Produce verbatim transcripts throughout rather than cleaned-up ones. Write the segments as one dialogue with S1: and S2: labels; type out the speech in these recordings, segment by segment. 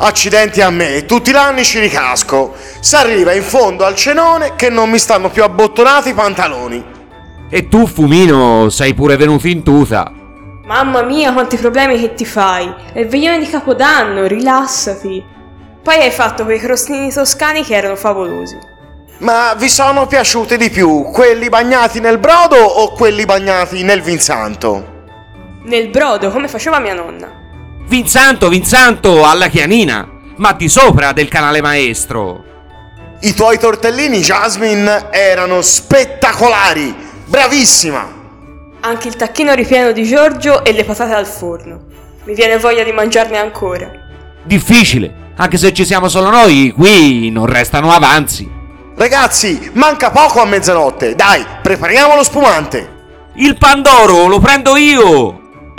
S1: Accidenti a me, tutti gli anni ci ricasco. S'arriva in fondo al cenone che non mi stanno più abbottonati i pantaloni.
S2: E tu, Fumino, sei pure venuto in tuta.
S3: Mamma mia, quanti problemi che ti fai. È il veglione di Capodanno, rilassati. Poi hai fatto quei crostini toscani che erano favolosi.
S1: Ma vi sono piaciuti di più quelli bagnati nel brodo o quelli bagnati nel vinsanto?
S3: Nel brodo, come faceva mia nonna.
S2: Vinsanto, Vinsanto, alla chianina, ma di sopra del canale maestro.
S1: I tuoi tortellini, Jasmine, erano spettacolari, bravissima.
S3: Anche il tacchino ripieno di Giorgio e le patate al forno. Mi viene voglia di mangiarne ancora.
S2: Difficile, anche se ci siamo solo noi, qui non restano avanzi.
S1: Ragazzi, manca poco a mezzanotte, dai, prepariamo lo spumante.
S2: Il pandoro lo prendo io.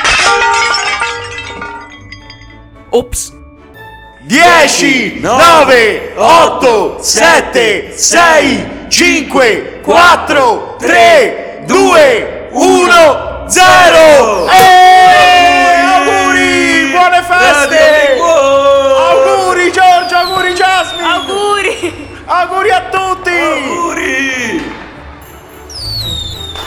S2: Ops.
S1: dieci, nove, otto, sette, sei, cinque, quattro, tre, due, uno, zero! Eeeh! Auguri! Buone feste! Auguri Giorgio, auguri Jasmine!
S3: Auguri!
S1: Auguri a tutti!
S4: Auguri!